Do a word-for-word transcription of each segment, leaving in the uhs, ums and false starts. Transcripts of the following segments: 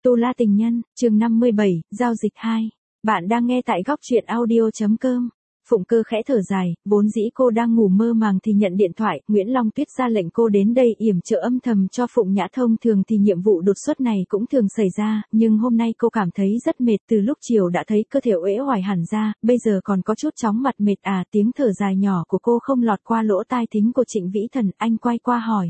Tu La Tình Nhân, chương năm mươi bảy, Giao dịch hai. Bạn đang nghe tại góc truyện audio.com. Phụng Cơ khẽ thở dài, vốn dĩ cô đang ngủ mơ màng thì nhận điện thoại, Nguyễn Long Tuyết ra lệnh cô đến đây yểm trợ âm thầm cho Phụng Nhã. Thông thường thì nhiệm vụ đột xuất này cũng thường xảy ra, nhưng hôm nay cô cảm thấy rất mệt, từ lúc chiều đã thấy cơ thể uể oải hẳn ra, bây giờ còn có chút chóng mặt mệt à. Tiếng thở dài nhỏ của cô không lọt qua lỗ tai thính của Trịnh Vĩ Thần, anh quay qua hỏi.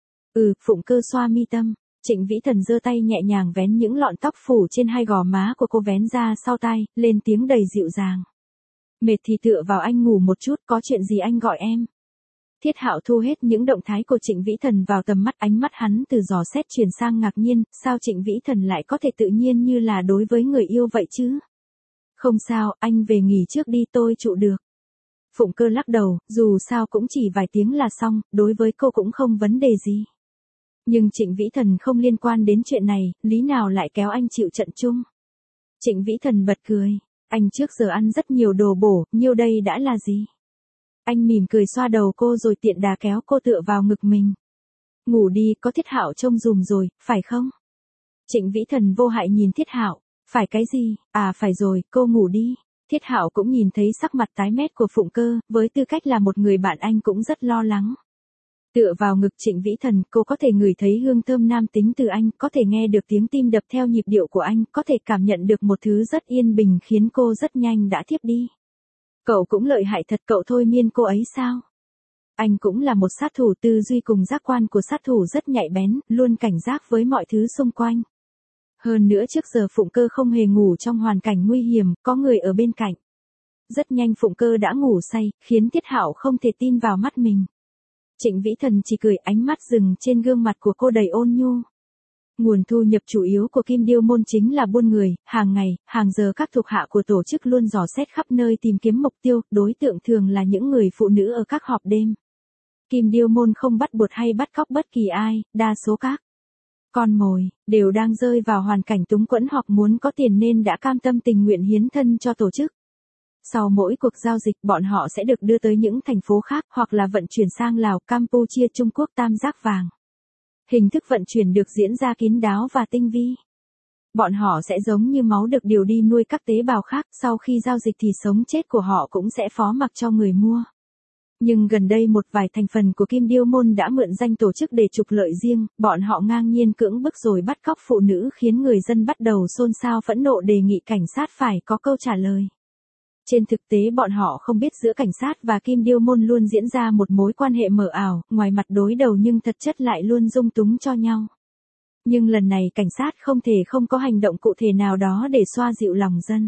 Ừ, Phụng Cơ xoa mi tâm. Trịnh Vĩ Thần giơ tay nhẹ nhàng vén những lọn tóc phủ trên hai gò má của cô vén ra sau tai, lên tiếng đầy dịu dàng. Mệt thì tựa vào anh ngủ một chút, có chuyện gì anh gọi em. Thiết Hạo thu hết những động thái của Trịnh Vĩ Thần vào tầm mắt, ánh mắt hắn từ dò xét chuyển sang ngạc nhiên, sao Trịnh Vĩ Thần lại có thể tự nhiên như là đối với người yêu vậy chứ? Không sao, anh về nghỉ trước đi, tôi trụ được. Phụng Cơ lắc đầu, dù sao cũng chỉ vài tiếng là xong, đối với cô cũng không vấn đề gì. Nhưng Trịnh Vĩ Thần không liên quan đến chuyện này, lý nào lại kéo anh chịu trận chung. Trịnh Vĩ Thần bật cười, anh trước giờ ăn rất nhiều đồ bổ, nhiêu đây đã là gì? Anh mỉm cười xoa đầu cô rồi tiện đà kéo cô tựa vào ngực mình. Ngủ đi, có Thiết Hạo trông dùm rồi, phải không? Trịnh Vĩ Thần vô hại nhìn Thiết Hạo, phải cái gì? À phải rồi, cô ngủ đi. Thiết Hạo cũng nhìn thấy sắc mặt tái mét của Phụng Cơ, với tư cách là một người bạn anh cũng rất lo lắng. Tựa vào ngực Trịnh Vĩ Thần, cô có thể ngửi thấy hương thơm nam tính từ anh, có thể nghe được tiếng tim đập theo nhịp điệu của anh, có thể cảm nhận được một thứ rất yên bình khiến cô rất nhanh đã thiếp đi. Cậu cũng lợi hại thật, cậu thôi miên cô ấy sao? Anh cũng là một sát thủ, tư duy cùng giác quan của sát thủ rất nhạy bén, luôn cảnh giác với mọi thứ xung quanh. Hơn nữa trước giờ Phụng Cơ không hề ngủ trong hoàn cảnh nguy hiểm, có người ở bên cạnh. Rất nhanh Phụng Cơ đã ngủ say, khiến Thiết Hạo không thể tin vào mắt mình. Trịnh Vĩ Thần chỉ cười, ánh mắt dừng trên gương mặt của cô đầy ôn nhu. Nguồn thu nhập chủ yếu của Kim Điêu Môn chính là buôn người, hàng ngày, hàng giờ các thuộc hạ của tổ chức luôn dò xét khắp nơi tìm kiếm mục tiêu, đối tượng thường là những người phụ nữ ở các họp đêm. Kim Điêu Môn không bắt buộc hay bắt cóc bất kỳ ai, đa số các con mồi đều đang rơi vào hoàn cảnh túng quẫn hoặc muốn có tiền nên đã cam tâm tình nguyện hiến thân cho tổ chức. Sau mỗi cuộc giao dịch, bọn họ sẽ được đưa tới những thành phố khác, hoặc là vận chuyển sang Lào, Campuchia, Trung Quốc, tam giác vàng. Hình thức vận chuyển được diễn ra kín đáo và tinh vi. Bọn họ sẽ giống như máu được điều đi nuôi các tế bào khác, sau khi giao dịch thì sống chết của họ cũng sẽ phó mặc cho người mua. Nhưng gần đây một vài thành phần của Kim Điêu Môn đã mượn danh tổ chức để trục lợi riêng, bọn họ ngang nhiên cưỡng bức rồi bắt cóc phụ nữ khiến người dân bắt đầu xôn xao phẫn nộ, đề nghị cảnh sát phải có câu trả lời. Trên thực tế bọn họ không biết giữa cảnh sát và Kim Điêu Môn luôn diễn ra một mối quan hệ mờ ảo, ngoài mặt đối đầu nhưng thật chất lại luôn dung túng cho nhau. Nhưng lần này cảnh sát không thể không có hành động cụ thể nào đó để xoa dịu lòng dân.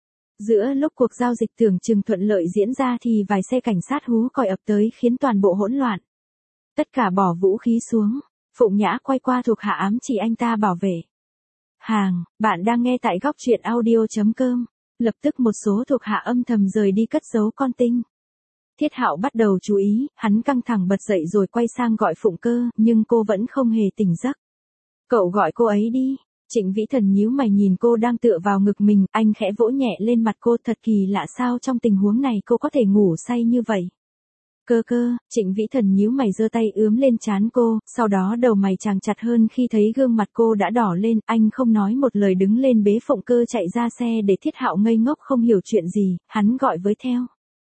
Giữa lúc cuộc giao dịch tưởng chừng thuận lợi diễn ra thì vài xe cảnh sát hú còi ập tới khiến toàn bộ hỗn loạn. Tất cả bỏ vũ khí xuống, Phụng Nhã quay qua thuộc hạ ám chỉ anh ta bảo vệ. Hàng, bạn đang nghe tại góc truyện audio.com. Lập tức một số thuộc hạ âm thầm rời đi cất giấu con tin. Thiết Hạo bắt đầu chú ý, hắn căng thẳng bật dậy rồi quay sang gọi Phụng Cơ, nhưng cô vẫn không hề tỉnh giấc. Cậu gọi cô ấy đi. Trịnh Vĩ Thần nhíu mày nhìn cô đang tựa vào ngực mình, anh khẽ vỗ nhẹ lên mặt cô, thật kỳ lạ sao trong tình huống này cô có thể ngủ say như vậy. Cơ cơ, Trịnh Vĩ Thần nhíu mày giơ tay ướm lên trán cô, sau đó đầu mày chàng chặt hơn khi thấy gương mặt cô đã đỏ lên, anh không nói một lời đứng lên bế Phụng Cơ chạy ra xe để Thiết Hạo ngây ngốc không hiểu chuyện gì, hắn gọi với theo.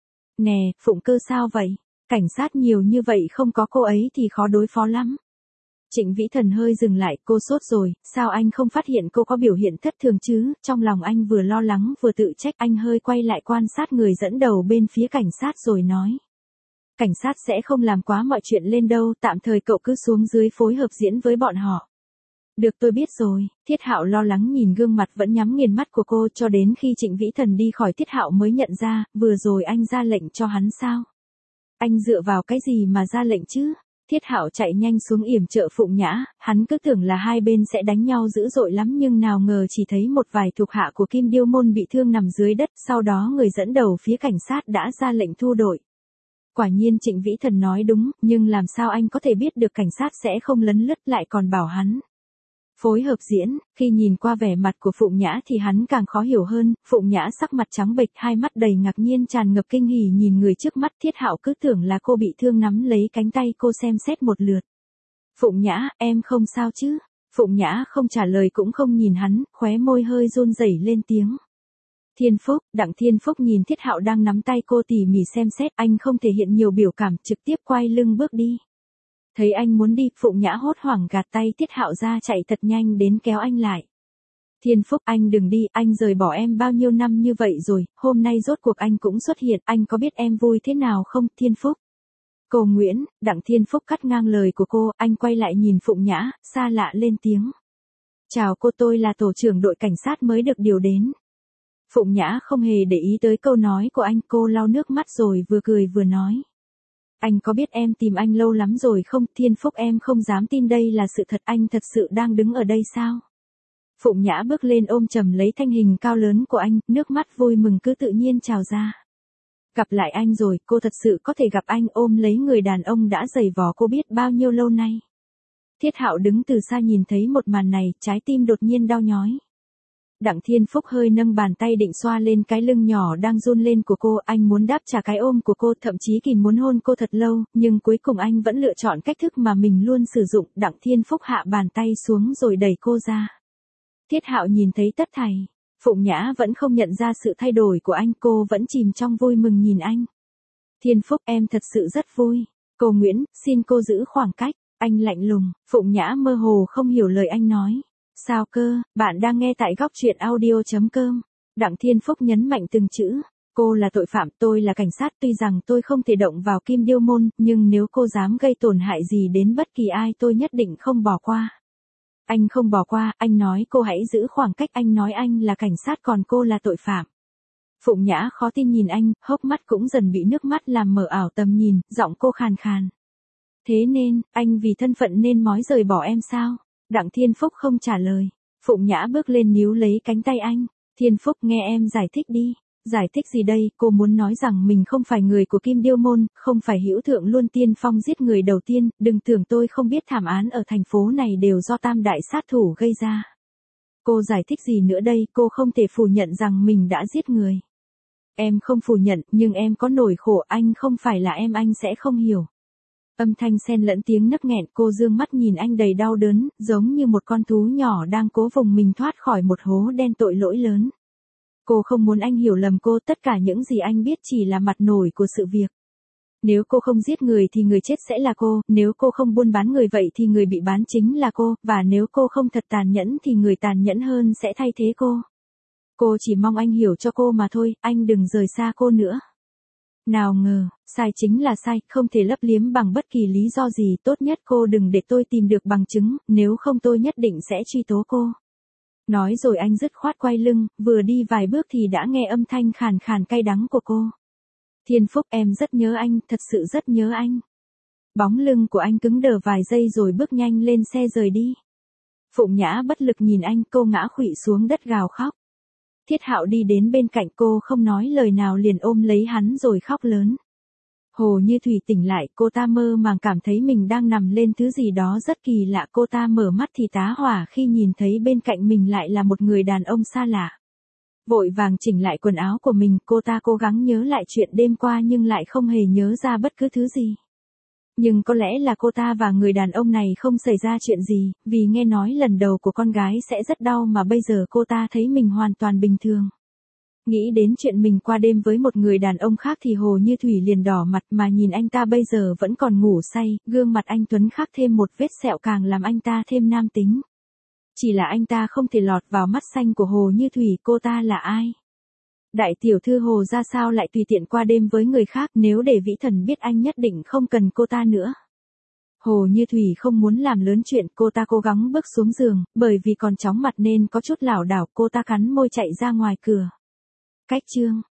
Nè, Phụng Cơ sao vậy? Cảnh sát nhiều như vậy không có cô ấy thì khó đối phó lắm. Trịnh Vĩ Thần hơi dừng lại, cô sốt rồi, sao anh không phát hiện cô có biểu hiện thất thường chứ? Trong lòng anh vừa lo lắng vừa tự trách, anh hơi quay lại quan sát người dẫn đầu bên phía cảnh sát rồi nói. Cảnh sát sẽ không làm quá mọi chuyện lên đâu, tạm thời cậu cứ xuống dưới phối hợp diễn với bọn họ. Được, tôi biết rồi. Thiết Hạo lo lắng nhìn gương mặt vẫn nhắm nghiền mắt của cô, cho đến khi Trịnh Vĩ Thần đi khỏi Thiết Hạo mới nhận ra, vừa rồi anh ra lệnh cho hắn sao? Anh dựa vào cái gì mà ra lệnh chứ? Thiết Hạo chạy nhanh xuống yểm trợ Phụng Nhã, hắn cứ tưởng là hai bên sẽ đánh nhau dữ dội lắm nhưng nào ngờ chỉ thấy một vài thuộc hạ của Kim Điêu Môn bị thương nằm dưới đất, sau đó người dẫn đầu phía cảnh sát đã ra lệnh thu đội. Quả nhiên Trịnh Vĩ Thần nói đúng, nhưng làm sao anh có thể biết được cảnh sát sẽ không lấn lướt, lại còn bảo hắn phối hợp diễn. Khi nhìn qua vẻ mặt của Phụng Nhã thì hắn càng khó hiểu hơn, Phụng Nhã sắc mặt trắng bệch, hai mắt đầy ngạc nhiên tràn ngập kinh hỉ nhìn người trước mắt. Thiết Hạo cứ tưởng là cô bị thương, nắm lấy cánh tay cô xem xét một lượt. Phụng Nhã, em không sao chứ? Phụng Nhã không trả lời cũng không nhìn hắn, khóe môi hơi run rẩy lên tiếng. Thiên Phúc, Đặng Thiên Phúc nhìn Thiết Hạo đang nắm tay cô tỉ mỉ xem xét, anh không thể hiện nhiều biểu cảm, trực tiếp quay lưng bước đi. Thấy anh muốn đi, Phụng Nhã hốt hoảng gạt tay Thiết Hạo ra chạy thật nhanh đến kéo anh lại. Thiên Phúc, anh đừng đi, anh rời bỏ em bao nhiêu năm như vậy rồi, hôm nay rốt cuộc anh cũng xuất hiện, anh có biết em vui thế nào không, Thiên Phúc? Cô Nguyễn, Đặng Thiên Phúc cắt ngang lời của cô, anh quay lại nhìn Phụng Nhã, xa lạ lên tiếng. Chào cô, tôi là tổ trưởng đội cảnh sát mới được điều đến. Phụng Nhã không hề để ý tới câu nói của anh, cô lau nước mắt rồi vừa cười vừa nói. Anh có biết em tìm anh lâu lắm rồi không, Thiên Phúc, em không dám tin đây là sự thật, anh thật sự đang đứng ở đây sao? Phụng Nhã bước lên ôm chầm lấy thanh hình cao lớn của anh, nước mắt vui mừng cứ tự nhiên trào ra. Gặp lại anh rồi, cô thật sự có thể gặp anh, ôm lấy người đàn ông đã giày vò cô biết bao nhiêu lâu nay. Thiết Hạo đứng từ xa nhìn thấy một màn này, trái tim đột nhiên đau nhói. Đặng Thiên Phúc hơi nâng bàn tay định xoa lên cái lưng nhỏ đang run lên của cô, anh muốn đáp trả cái ôm của cô, thậm chí kìm muốn hôn cô thật lâu, nhưng cuối cùng anh vẫn lựa chọn cách thức mà mình luôn sử dụng. Đặng Thiên Phúc hạ bàn tay xuống rồi đẩy cô ra. Thiết Hạo nhìn thấy tất thảy. Phụng Nhã vẫn không nhận ra sự thay đổi của anh, cô vẫn chìm trong vui mừng nhìn anh. Thiên Phúc, em thật sự rất vui. Cô Nguyễn, xin cô giữ khoảng cách. Anh lạnh lùng. Phụng Nhã mơ hồ không hiểu lời anh nói. Sao cơ, bạn đang nghe tại góc truyện audio chấm com. Đặng Thiên Phúc nhấn mạnh từng chữ. Cô là tội phạm, tôi là cảnh sát, tuy rằng tôi không thể động vào Kim Điêu Môn, nhưng nếu cô dám gây tổn hại gì đến bất kỳ ai tôi nhất định không bỏ qua. Anh không bỏ qua, anh nói cô hãy giữ khoảng cách, anh nói anh là cảnh sát còn cô là tội phạm. Phụng Nhã khó tin nhìn anh, hốc mắt cũng dần bị nước mắt làm mờ ảo tầm nhìn, giọng cô khàn khàn. Thế nên, anh vì thân phận nên mói rời bỏ em sao? Đặng Thiên Phúc không trả lời. Phụng Nhã bước lên níu lấy cánh tay anh. Thiên Phúc, nghe em giải thích đi. Giải thích gì đây? Cô muốn nói rằng mình không phải người của Kim Điêu Môn, không phải hữu thượng luôn tiên phong giết người đầu tiên, đừng tưởng tôi không biết thảm án ở thành phố này đều do tam đại sát thủ gây ra. Cô giải thích gì nữa đây? Cô không thể phủ nhận rằng mình đã giết người. Em không phủ nhận, nhưng em có nỗi khổ, anh không phải là em, anh sẽ không hiểu. Âm thanh xen lẫn tiếng nấc nghẹn, cô dương mắt nhìn anh đầy đau đớn, giống như một con thú nhỏ đang cố vùng mình thoát khỏi một hố đen tội lỗi lớn. Cô không muốn anh hiểu lầm cô, tất cả những gì anh biết chỉ là mặt nổi của sự việc. Nếu cô không giết người thì người chết sẽ là cô, nếu cô không buôn bán người vậy thì người bị bán chính là cô, và nếu cô không thật tàn nhẫn thì người tàn nhẫn hơn sẽ thay thế cô. Cô chỉ mong anh hiểu cho cô mà thôi, anh đừng rời xa cô nữa. Nào ngờ, sai chính là sai, không thể lấp liếm bằng bất kỳ lý do gì, tốt nhất cô đừng để tôi tìm được bằng chứng, nếu không tôi nhất định sẽ truy tố cô. Nói rồi anh dứt khoát quay lưng, vừa đi vài bước thì đã nghe âm thanh khàn khàn cay đắng của cô. Thiên Phúc, em rất nhớ anh, thật sự rất nhớ anh. Bóng lưng của anh cứng đờ vài giây rồi bước nhanh lên xe rời đi. Phụng Nhã bất lực nhìn anh, cô ngã khuỵu xuống đất gào khóc. Thiết Hạo đi đến bên cạnh cô không nói lời nào liền ôm lấy hắn rồi khóc lớn. Hồ Như Thủy tỉnh lại, cô ta mơ màng cảm thấy mình đang nằm lên thứ gì đó rất kỳ lạ, cô ta mở mắt thì tá hỏa khi nhìn thấy bên cạnh mình lại là một người đàn ông xa lạ. Vội vàng chỉnh lại quần áo của mình, cô ta cố gắng nhớ lại chuyện đêm qua nhưng lại không hề nhớ ra bất cứ thứ gì. Nhưng có lẽ là cô ta và người đàn ông này không xảy ra chuyện gì, vì nghe nói lần đầu của con gái sẽ rất đau mà bây giờ cô ta thấy mình hoàn toàn bình thường. Nghĩ đến chuyện mình qua đêm với một người đàn ông khác thì Hồ Như Thủy liền đỏ mặt, mà nhìn anh ta bây giờ vẫn còn ngủ say, gương mặt anh tuấn khắc thêm một vết sẹo càng làm anh ta thêm nam tính. Chỉ là anh ta không thể lọt vào mắt xanh của Hồ Như Thủy, cô ta là ai? Đại tiểu thư Hồ ra sao lại tùy tiện qua đêm với người khác, nếu để Vĩ Thần biết anh nhất định không cần cô ta nữa. Hồ Như Thủy không muốn làm lớn chuyện, cô ta cố gắng bước xuống giường, bởi vì còn chóng mặt nên có chút lảo đảo, cô ta cắn môi chạy ra ngoài cửa. Cách chương